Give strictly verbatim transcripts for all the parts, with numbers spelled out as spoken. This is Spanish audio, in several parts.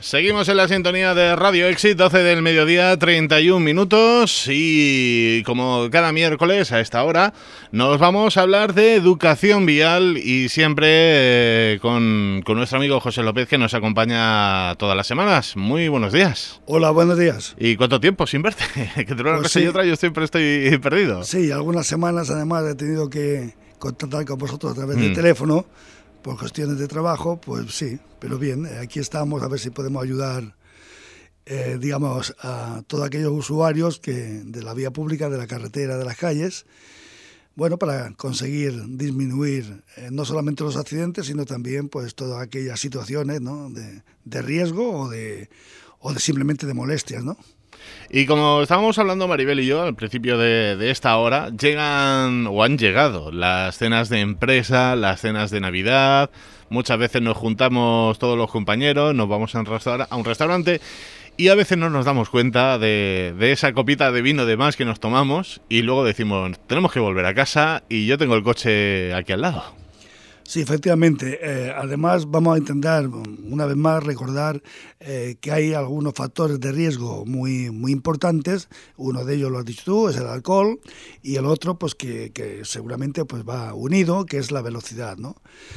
Seguimos en la sintonía de Radio Exit, doce del mediodía, treinta y un minutos, y como cada miércoles a esta hora nos vamos a hablar de educación vial y siempre eh, con, con nuestro amigo José López, que nos acompaña todas las semanas. Muy buenos días. Hola, buenos días. ¿Y cuánto tiempo sin verte? Que te una pues cosa sí. y otra, yo siempre estoy perdido. Sí, algunas semanas además he tenido que contactar con vosotros a través Mm. del teléfono por cuestiones de trabajo, pues sí, pero bien, aquí estamos a ver si podemos ayudar, eh, digamos, a todos aquellos usuarios que de la vía pública, de la carretera, de las calles, bueno, para conseguir disminuir eh, no solamente los accidentes, sino también pues todas aquellas situaciones, ¿no?, de, de riesgo o de, o de simplemente de molestias, ¿no? Y como estábamos hablando Maribel y yo al principio de, de esta hora, llegan o han llegado las cenas de empresa, las cenas de Navidad. Muchas veces nos juntamos todos los compañeros, nos vamos a un, restaura- a un restaurante y a veces no nos damos cuenta de, de esa copita de vino de más que nos tomamos y luego decimos, tenemos que volver a casa y yo tengo el coche aquí al lado. Sí, efectivamente. Eh, además, vamos a intentar, una vez más, recordar eh, que hay algunos factores de riesgo muy, muy importantes. Uno de ellos, lo has dicho tú, es el alcohol, y el otro, pues que, que seguramente pues va unido, que es la velocidad, ¿no?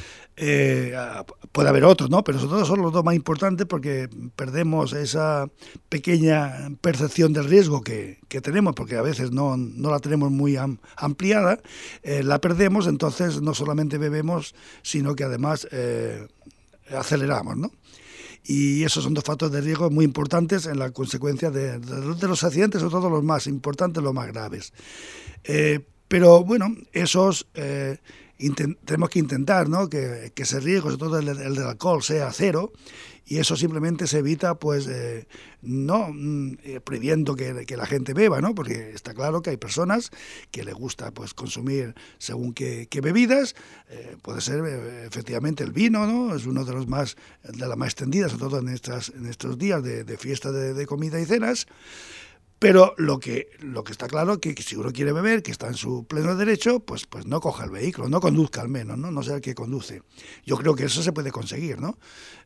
Eh, puede haber otros, ¿no? Pero sobre todo son los dos más importantes porque perdemos esa pequeña percepción del riesgo que, que tenemos, porque a veces no, no la tenemos muy am, ampliada, eh, la perdemos, entonces no solamente bebemos, sino que además eh, aceleramos, ¿no? Y esos son dos factores de riesgo muy importantes en la consecuencia de, de, de los accidentes, sobre todo los más importantes, los más graves. Eh, pero bueno, esos... Eh, Intent, tenemos que intentar, ¿no?, que, que ese riesgo, sobre todo el, el del alcohol, sea cero, y eso simplemente se evita, pues, eh, no eh, prohibiendo que, que la gente beba, ¿no?, porque está claro que hay personas que les gusta, pues, consumir según qué, qué bebidas. Eh, puede ser eh, efectivamente el vino, ¿no?, es uno de los más, de las más extendidas, sobre todo en, estas, en estos días de, de fiesta de, de comida y cenas. Pero lo que lo que está claro es que, que si uno quiere beber, que está en su pleno derecho, pues pues no coja el vehículo, no conduzca al menos, no no sea el que conduce. Yo creo que eso se puede conseguir, ¿no?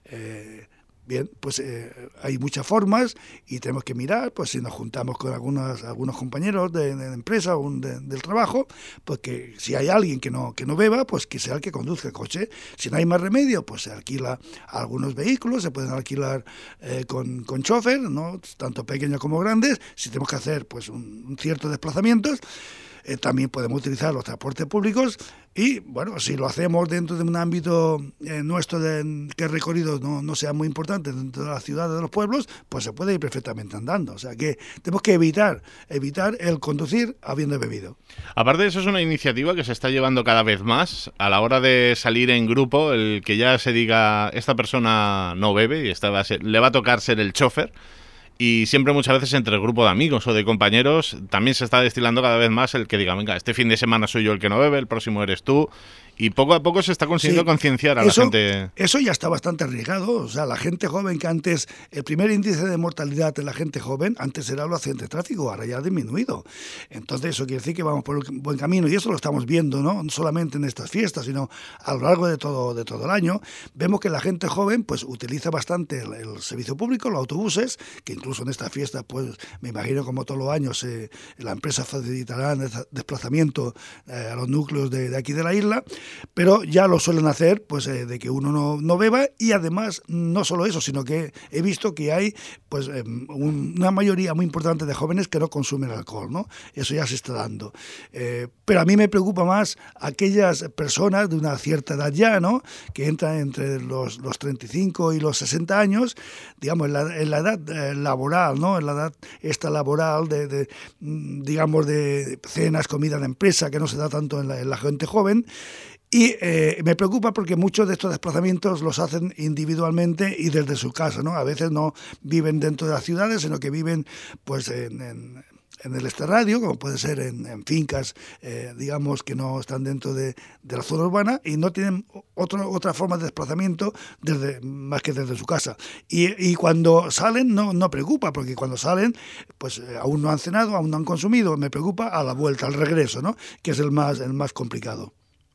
Eh, bien, pues eh, hay muchas formas y tenemos que mirar, pues si nos juntamos con algunos, algunos compañeros de, de empresa o de, del trabajo, pues que si hay alguien que no que no beba, pues que sea el que conduzca el coche. Si no hay más remedio, pues se alquila algunos vehículos, se pueden alquilar eh, con, con chofer, ¿no?, tanto pequeños como grandes. Si tenemos que hacer pues un, un ciertos desplazamientos, eh, también podemos utilizar los transportes públicos. Y bueno, si lo hacemos dentro de un ámbito eh, nuestro de que el recorrido no, no sea muy importante dentro de las ciudades, de los pueblos, pues se puede ir perfectamente andando. O sea que tenemos que evitar evitar el conducir habiendo bebido. Aparte de eso, es una iniciativa que se está llevando cada vez más a la hora de salir en grupo, el que ya se diga esta persona no bebe y esta va a ser, le va a tocar ser el chofer. Y siempre muchas veces entre el grupo de amigos o de compañeros también se está destilando cada vez más el que diga, venga, este fin de semana soy yo el que no bebe, el próximo eres tú. Y poco a poco se está consiguiendo sí, concienciar a eso, la gente. Eso ya está bastante arriesgado. O sea, la gente joven que antes, el primer índice de mortalidad en la gente joven, antes era los accidentes de tráfico, ahora ya ha disminuido. Entonces eso quiere decir que vamos por un buen camino y eso lo estamos viendo, ¿no? No solamente en estas fiestas, sino a lo largo de todo, de todo el año. Vemos que la gente joven pues utiliza bastante el, el servicio público, los autobuses, que incluso en estas fiestas, pues me imagino como todos los años eh, la empresa facilitará el desplazamiento eh, a los núcleos de, de aquí de la isla. Pero ya lo suelen hacer, pues eh, de que uno no, no beba, y además no solo eso, sino que he visto que hay pues eh, un, una mayoría muy importante de jóvenes que no consumen alcohol, ¿no? Eso ya se está dando. Eh, pero a mí me preocupa más aquellas personas de una cierta edad ya, ¿no?, que entran entre los, los treinta y cinco y los sesenta años, digamos, en la, en la edad eh, laboral, ¿no?, en la edad esta laboral de, de digamos, de cenas, comida de empresa, que no se da tanto en la, en la gente joven. Y eh, me preocupa porque muchos de estos desplazamientos los hacen individualmente y desde su casa, ¿no? A veces no viven dentro de las ciudades, sino que viven pues en, en, en el extrarradio, como puede ser en, en fincas, eh, digamos, que no están dentro de, de la zona urbana y no tienen otro, otra forma de desplazamiento desde, más que desde su casa. Y, y cuando salen no, no preocupa, porque cuando salen pues eh, aún no han cenado, aún no han consumido. Me preocupa a la vuelta, al regreso, ¿no?, que es el más, el más complicado.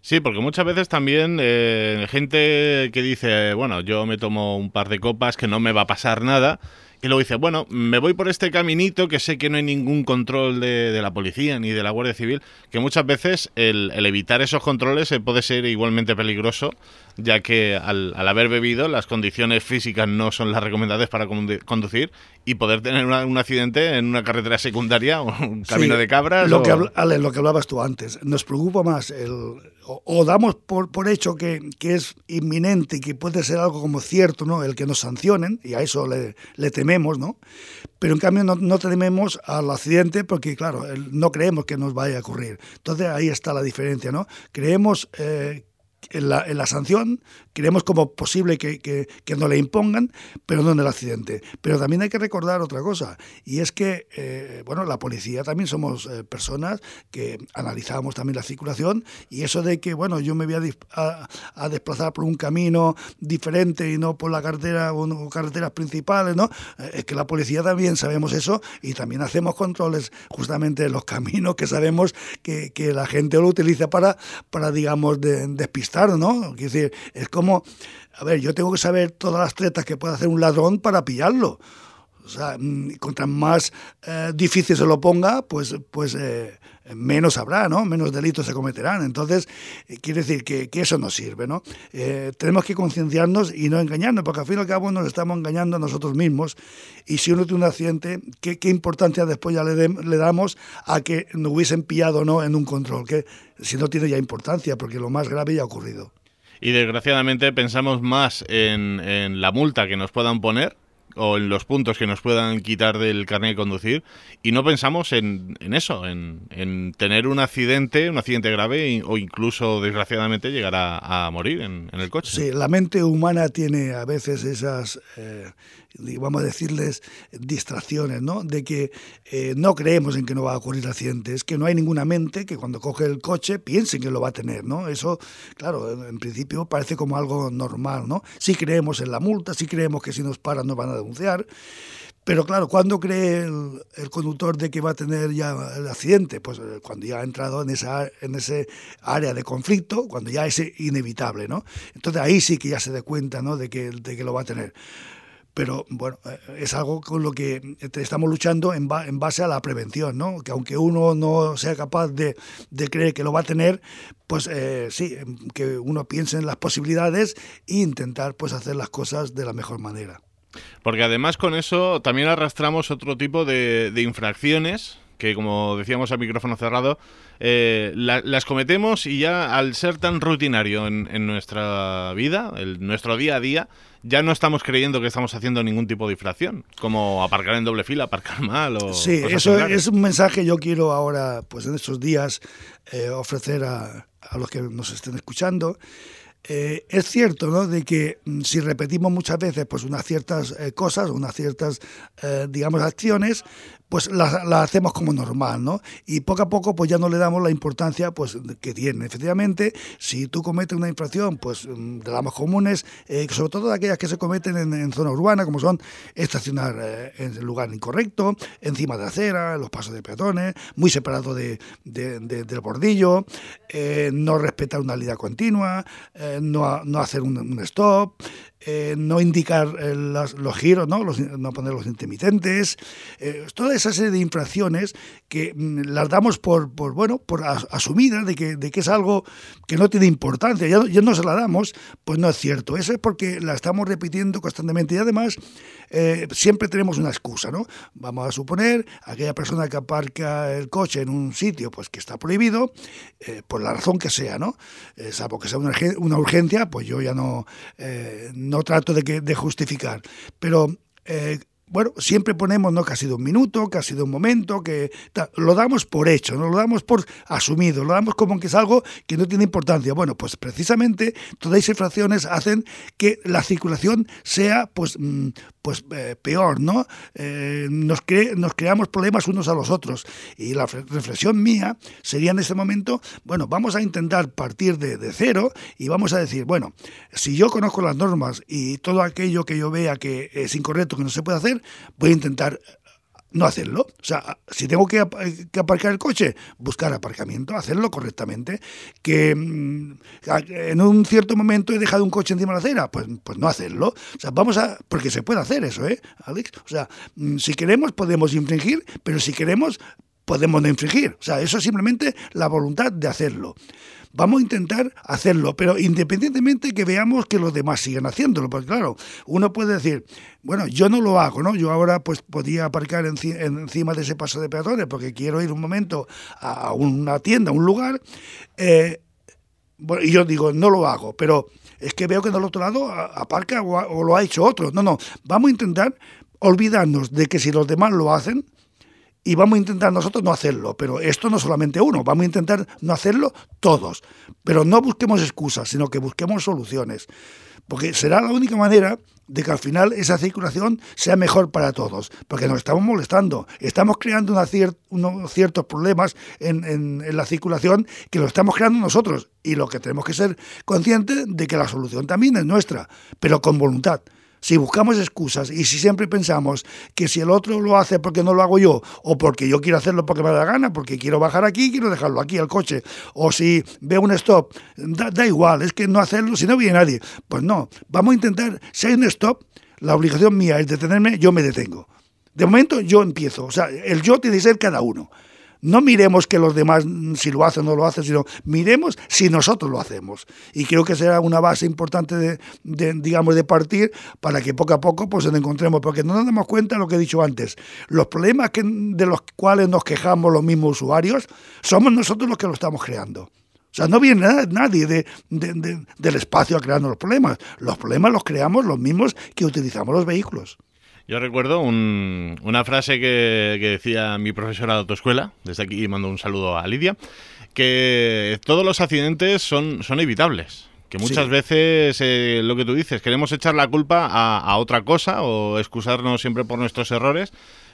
Sí, porque muchas veces también eh, gente que dice, bueno, yo me tomo un par de copas, que no me va a pasar nada, y luego dice, bueno, me voy por este caminito que sé que no hay ningún control de, de la policía ni de la Guardia Civil, que muchas veces el, el evitar esos controles eh, puede ser igualmente peligroso, ya que al, al haber bebido las condiciones físicas no son las recomendadas para condu- conducir y poder tener una, un accidente en una carretera secundaria o un camino Sí, de cabras. lo O... que, habl- Ale, lo que hablabas tú antes, nos preocupa más el, o, o damos por, por hecho que, que es inminente y que puede ser algo como cierto, ¿no? El que nos sancionen, y a eso le, le tememos, ¿no? Pero en cambio no, no tememos al accidente porque, claro, el- no creemos que nos vaya a ocurrir. Entonces ahí está la diferencia, ¿no? Creemos eh, en, la, en la sanción, creemos como posible que, que, que no le impongan, pero no en el accidente. Pero también hay que recordar otra cosa, y es que, eh, bueno, la policía también somos eh, personas que analizamos también la circulación, y eso de que, bueno, yo me voy a, dis- a, a desplazar por un camino diferente y no por la carretera o no, carreteras principales, ¿no? Eh, Es que la policía también sabemos eso y también hacemos controles justamente en los caminos que sabemos que, que la gente lo utiliza para, para digamos, de, despistar, ¿no? Es decir, es como, a ver, yo tengo que saber todas las tretas que puede hacer un ladrón para pillarlo. O sea, contra más eh, difícil se lo ponga, pues, pues eh, menos habrá, ¿no? Menos delitos se cometerán. Entonces, eh, quiere decir que, que eso no sirve, ¿no? Eh, tenemos que concienciarnos y no engañarnos, porque al fin y al cabo nos estamos engañando a nosotros mismos. Y si uno tiene un accidente, ¿qué, qué importancia después ya le, de, le damos a que nos hubiesen pillado o no en un control? Que si no tiene ya importancia, porque lo más grave ya ha ocurrido. Y desgraciadamente pensamos más en, en la multa que nos puedan poner o en los puntos que nos puedan quitar del carnet de conducir y no pensamos en, en eso, en, en tener un accidente, un accidente grave o incluso desgraciadamente llegar a, a morir en, en el coche. Sí, la mente humana tiene a veces esas, eh, vamos a decirles, distracciones, ¿no? De que eh, no creemos en que no va a ocurrir accidente, es que no hay ninguna mente que cuando coge el coche piense que lo va a tener, ¿no? Eso, claro, en principio parece como algo normal, ¿no? Sí creemos en la multa, sí creemos que si nos paran nos van a denunciar, pero claro, ¿cuándo cree el, el conductor de que va a tener ya el accidente? Pues cuando ya ha entrado en esa en ese área de conflicto, cuando ya es inevitable, ¿no? Entonces ahí sí que ya se da cuenta, ¿no? de que, de que lo va a tener. Pero bueno, es algo con lo que estamos luchando en, ba en base a la prevención, ¿no? Que aunque uno no sea capaz de, de creer que lo va a tener, pues eh, sí, que uno piense en las posibilidades e intentar pues hacer las cosas de la mejor manera. Porque además con eso también arrastramos otro tipo de, de infracciones que, como decíamos a micrófono cerrado, eh, la, las cometemos y ya al ser tan rutinario en, en nuestra vida, el, nuestro día a día, ya no estamos creyendo que estamos haciendo ningún tipo de infracción, como aparcar en doble fila, aparcar mal o sí, cosas eso similares. Es un mensaje que yo quiero ahora, pues en estos días, eh, ofrecer a, a los que nos estén escuchando. Eh, es cierto, ¿no?, de que mm, si repetimos muchas veces pues unas ciertas eh, cosas, unas ciertas, eh, digamos, acciones, pues las la hacemos como normal, ¿no? Y poco a poco pues ya no le damos la importancia pues que tiene. Efectivamente, si tú cometes una infracción pues de las más comunes, eh, sobre todo aquellas que se cometen en, en zona urbana, como son estacionar eh, en el lugar incorrecto, encima de la acera, en los pasos de peatones, muy separado de, de, de, del bordillo, eh, no respetar una línea continua, eh, no, no hacer un, un stop, Eh, no indicar eh, las, los giros, ¿no? Los, no poner los intermitentes, eh, toda esa serie de infracciones que mm, las damos por, por bueno, por as, asumidas de que, de que es algo que no tiene importancia, ya, ya no se la damos, pues no es cierto. Eso es porque la estamos repitiendo constantemente y además eh, siempre tenemos una excusa, ¿no? Vamos a suponer aquella persona que aparca el coche en un sitio pues que está prohibido, eh, por la razón que sea, ¿no? Eh, salvo que sea una, una urgencia, pues yo ya no, eh, no trato de, que, de justificar, pero eh, bueno, siempre ponemos, ¿no?, que ha sido un minuto, que ha sido un momento, que ta, lo damos por hecho, ¿no? Lo damos por asumido, lo damos como que es algo que no tiene importancia. Bueno, pues precisamente todas esas infracciones hacen que la circulación sea pues, pues eh, peor, ¿no? Eh, nos, cre nos creamos problemas unos a los otros. Y la reflexión mía sería en ese momento, bueno, vamos a intentar partir de, de cero y vamos a decir, bueno, si yo conozco las normas y todo aquello que yo vea que es incorrecto, que no se puede hacer, voy a intentar no hacerlo. O sea, si tengo que, que aparcar el coche, buscar aparcamiento, hacerlo correctamente. Que mm, en un cierto momento he dejado un coche encima de la acera, pues, pues no hacerlo. O sea, vamos a... Porque se puede hacer eso, ¿eh, Alex? O sea, mm, si queremos podemos infringir, pero si queremos podemos no infringir. O sea, eso es simplemente la voluntad de hacerlo. Vamos a intentar hacerlo, pero independientemente que veamos que los demás siguen haciéndolo, porque claro, uno puede decir, bueno, yo no lo hago, ¿no? Yo ahora pues podía aparcar enci- encima de ese paso de peatones porque quiero ir un momento a una tienda, a un lugar, eh, bueno, y yo digo, no lo hago, pero es que veo que del otro lado aparca o, o lo ha hecho otro. No, no, vamos a intentar olvidarnos de que si los demás lo hacen, y vamos a intentar nosotros no hacerlo, pero esto no solamente uno, vamos a intentar no hacerlo todos, pero no busquemos excusas, sino que busquemos soluciones, porque será la única manera de que al final esa circulación sea mejor para todos, porque nos estamos molestando, estamos creando una cier- unos ciertos problemas en, en, en la circulación que lo estamos creando nosotros, y lo que tenemos que ser conscientes de que la solución también es nuestra, pero con voluntad. Si buscamos excusas y si siempre pensamos que si el otro lo hace porque no lo hago yo, o porque yo quiero hacerlo porque me da la gana, porque quiero bajar aquí y quiero dejarlo aquí al coche, o si veo un stop, da, da igual, es que no hacerlo si no viene nadie. Pues no, vamos a intentar, si hay un stop, la obligación mía es detenerme, yo me detengo. De momento yo empiezo, o sea, el yo tiene que ser cada uno. No miremos que los demás si lo hacen o no lo hacen, sino miremos si nosotros lo hacemos. Y creo que será una base importante de, de digamos, de partir para que poco a poco pues nos encontremos, porque no nos damos cuenta de lo que he dicho antes. Los problemas que, de los cuales nos quejamos los mismos usuarios, somos nosotros los que lo estamos creando. O sea, no viene nadie de, de, de, del espacio a crearnos los problemas. Los problemas los creamos los mismos que utilizamos los vehículos. Yo recuerdo un, una frase que, que decía mi profesora de autoescuela, desde aquí mando un saludo a Lidia, que todos los accidentes son, son evitables. Que muchas sí. veces, eh, lo que tú dices, queremos echar la culpa a, a otra cosa o excusarnos siempre por nuestros errores,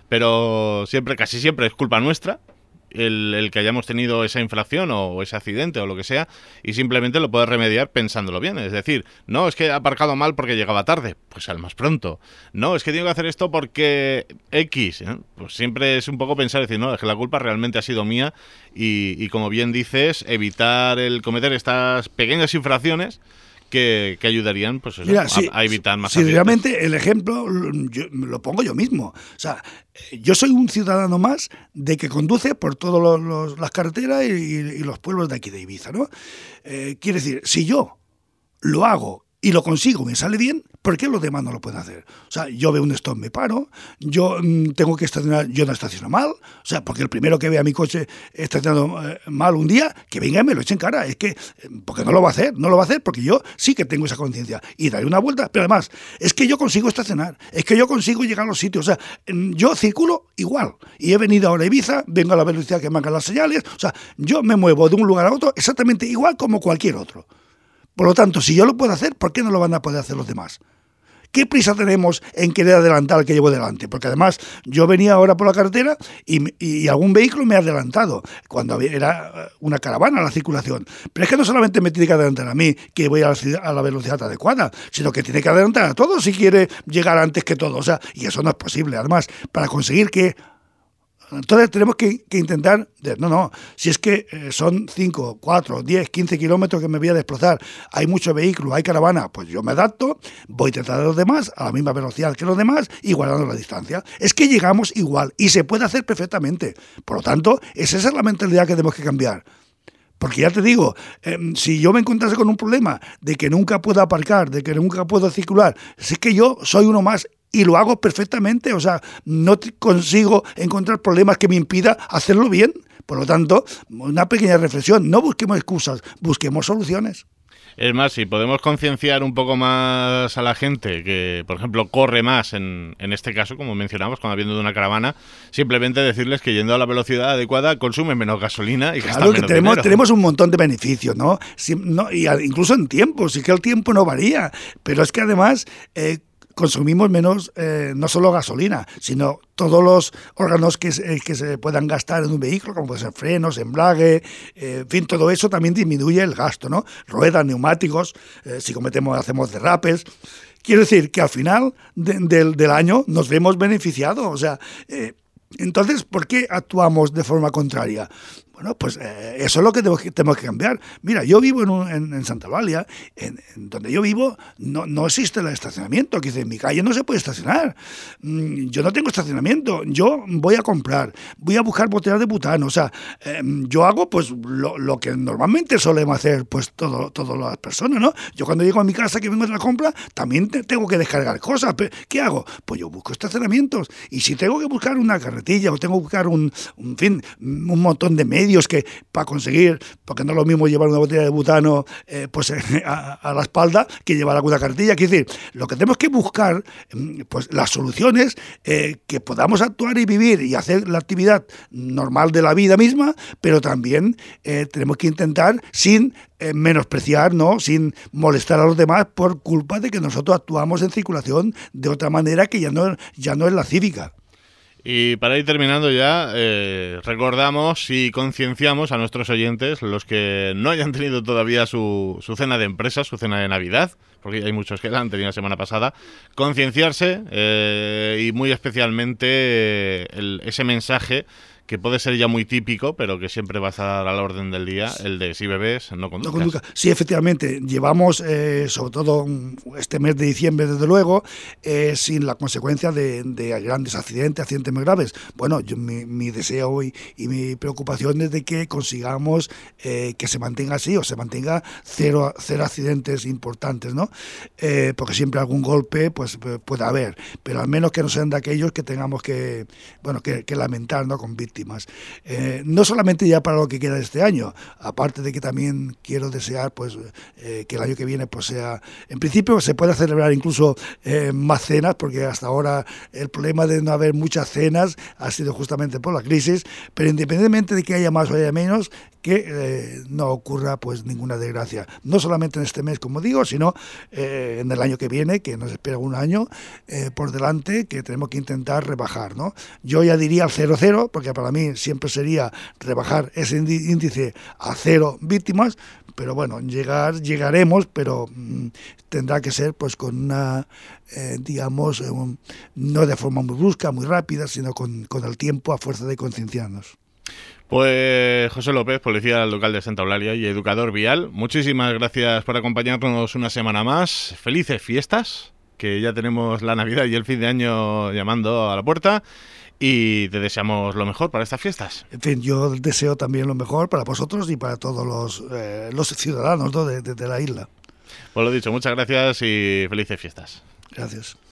pero siempre, casi siempre es culpa nuestra. El, el que hayamos tenido esa infracción o ese accidente o lo que sea, y simplemente lo puedes remediar pensándolo bien. Es decir, no, es que he aparcado mal porque llegaba tarde, pues al más pronto. No, es que tengo que hacer esto porque X, ¿eh? Pues siempre es un poco pensar, decir, no, es que la culpa realmente ha sido mía y, y como bien dices, evitar el cometer estas pequeñas infracciones Que, que ayudarían pues eso, Mira, a, si, a evitar más si accidentes. Realmente el ejemplo yo, lo pongo yo mismo. O sea, yo soy un ciudadano más de que conduce por todas las carreteras y, y los pueblos de aquí de Ibiza, ¿no? Eh, quiere decir, si yo lo hago y lo consigo, me sale bien, ¿por qué los demás no lo pueden hacer? O sea, yo veo un stop, me paro, yo mmm, tengo que estacionar, yo no estaciono mal, o sea, porque el primero que vea mi coche estacionado eh, mal un día, que venga y me lo eche en cara, es que, eh, porque no lo va a hacer, no lo va a hacer, porque yo sí que tengo esa conciencia, y daré una vuelta, pero además, es que yo consigo estacionar, es que yo consigo llegar a los sitios, o sea, yo circulo igual, y he venido ahora a Ibiza, vengo a la velocidad que marcan las señales, o sea, yo me muevo de un lugar a otro exactamente igual como cualquier otro. Por lo tanto, si yo lo puedo hacer, ¿por qué no lo van a poder hacer los demás? ¿Qué prisa tenemos en querer adelantar al que llevo delante? Porque además yo venía ahora por la carretera y, y algún vehículo me ha adelantado cuando era una caravana la circulación. Pero es que no solamente me tiene que adelantar a mí, que voy a la, a la velocidad adecuada, sino que tiene que adelantar a todos si quiere llegar antes que todo. O sea, y eso no es posible. Además, para conseguir que... Entonces tenemos que, que intentar, no, no, si es que eh, son cinco, cuatro, diez, quince kilómetros que me voy a desplazar, hay muchos vehículos, hay caravana, pues yo me adapto, voy detrás de los demás a la misma velocidad que los demás y guardando la distancia. Es que llegamos igual y se puede hacer perfectamente. Por lo tanto, esa es la mentalidad que tenemos que cambiar. Porque ya te digo, eh, si yo me encontrase con un problema de que nunca puedo aparcar, de que nunca puedo circular, es que yo soy uno más y lo hago perfectamente, o sea, no consigo encontrar problemas que me impida hacerlo bien. Por lo tanto, una pequeña reflexión, no busquemos excusas, busquemos soluciones. Es más, si podemos concienciar un poco más a la gente que, por ejemplo, corre más en, en este caso, como mencionamos, cuando viendo de una caravana, simplemente decirles que yendo a la velocidad adecuada consumen menos gasolina y gastan claro, que menos tenemos, dinero. tenemos un montón de beneficios, ¿no? Si, no y a, incluso en tiempo, sí que el tiempo no varía, pero es que además... Eh, consumimos menos, eh, no solo gasolina, sino todos los órganos que se, que se puedan gastar en un vehículo, como pueden ser frenos, embrague, eh, en fin, todo eso también disminuye el gasto, ¿no? Ruedas, neumáticos, eh, si cometemos, hacemos derrapes. Quiero decir que al final de, de, del año nos vemos beneficiados, o sea, eh, Entonces, ¿por qué actuamos de forma contraria? Bueno, pues eh, eso es lo que tenemos, que tenemos que cambiar. Mira, yo vivo en, un, en, en Santa Eulalia, en, en donde yo vivo no, no existe el estacionamiento, que dice, en mi calle no se puede estacionar. Mm, yo no tengo estacionamiento, yo voy a comprar, voy a buscar botellas de butano, o sea, eh, yo hago pues lo, lo que normalmente solemos hacer pues todo, todas las personas, ¿no? Yo cuando llego a mi casa que vengo de la compra, también te, tengo que descargar cosas. ¿Qué hago? Pues yo busco estacionamientos, y si tengo que buscar una carretilla o tengo que buscar un, un fin, un montón de medios que para conseguir, porque no es lo mismo llevar una botella de butano eh, pues a, a la espalda que llevar alguna cartilla. Quiere decir, lo que tenemos que buscar, pues las soluciones eh, que podamos actuar y vivir y hacer la actividad normal de la vida misma, pero también eh, tenemos que intentar sin eh, menospreciar, ¿no? Sin molestar a los demás por culpa de que nosotros actuamos en circulación de otra manera que ya no, ya no es la cívica. Y para ir terminando ya, eh, recordamos y concienciamos a nuestros oyentes, los que no hayan tenido todavía su, su cena de empresa, su cena de Navidad, porque hay muchos que la han tenido la semana pasada, concienciarse eh, y muy especialmente eh, el, ese mensaje que puede ser ya muy típico, pero que siempre va a estar a la orden del día, el de si bebes, no conduzcas. No conduzca. Sí, efectivamente, llevamos, eh, sobre todo este mes de diciembre, desde luego, eh, sin la consecuencia de, de grandes accidentes, accidentes muy graves. Bueno, yo, mi, mi deseo y, y mi preocupación es de que consigamos eh, que se mantenga así, o se mantenga cero, cero accidentes importantes, ¿no? Eh, porque siempre algún golpe pues puede haber, pero al menos que no sean de aquellos que tengamos que, bueno, que, que lamentar, ¿no? Con víctimas. Eh, no solamente ya para lo que queda de este año, aparte de que también quiero desear pues eh, que el año que viene pues sea, en principio se pueda celebrar incluso eh, más cenas, porque hasta ahora el problema de no haber muchas cenas ha sido justamente por la crisis, pero independientemente de que haya más o haya menos, que eh, no ocurra pues ninguna desgracia, no solamente en este mes, como digo, sino eh, en el año que viene, que nos espera un año eh, por delante, que tenemos que intentar rebajar, ¿no? Yo ya diría al cero cero, porque para mí siempre sería rebajar ese índice a cero víctimas, pero bueno, llegar llegaremos, pero mmm, tendrá que ser pues con una, eh, digamos, eh, un, no de forma muy brusca, muy rápida, sino con, con el tiempo, a fuerza de concienciarnos. Pues José López, policía local de Santa Eulalia y educador vial, muchísimas gracias por acompañarnos una semana más. Felices fiestas, que ya tenemos la Navidad y el fin de año llamando a la puerta, y te deseamos lo mejor para estas fiestas. En fin, yo deseo también lo mejor para vosotros y para todos los, eh, los ciudadanos, ¿no? de, de, de la isla. Pues lo dicho, muchas gracias y felices fiestas. Gracias.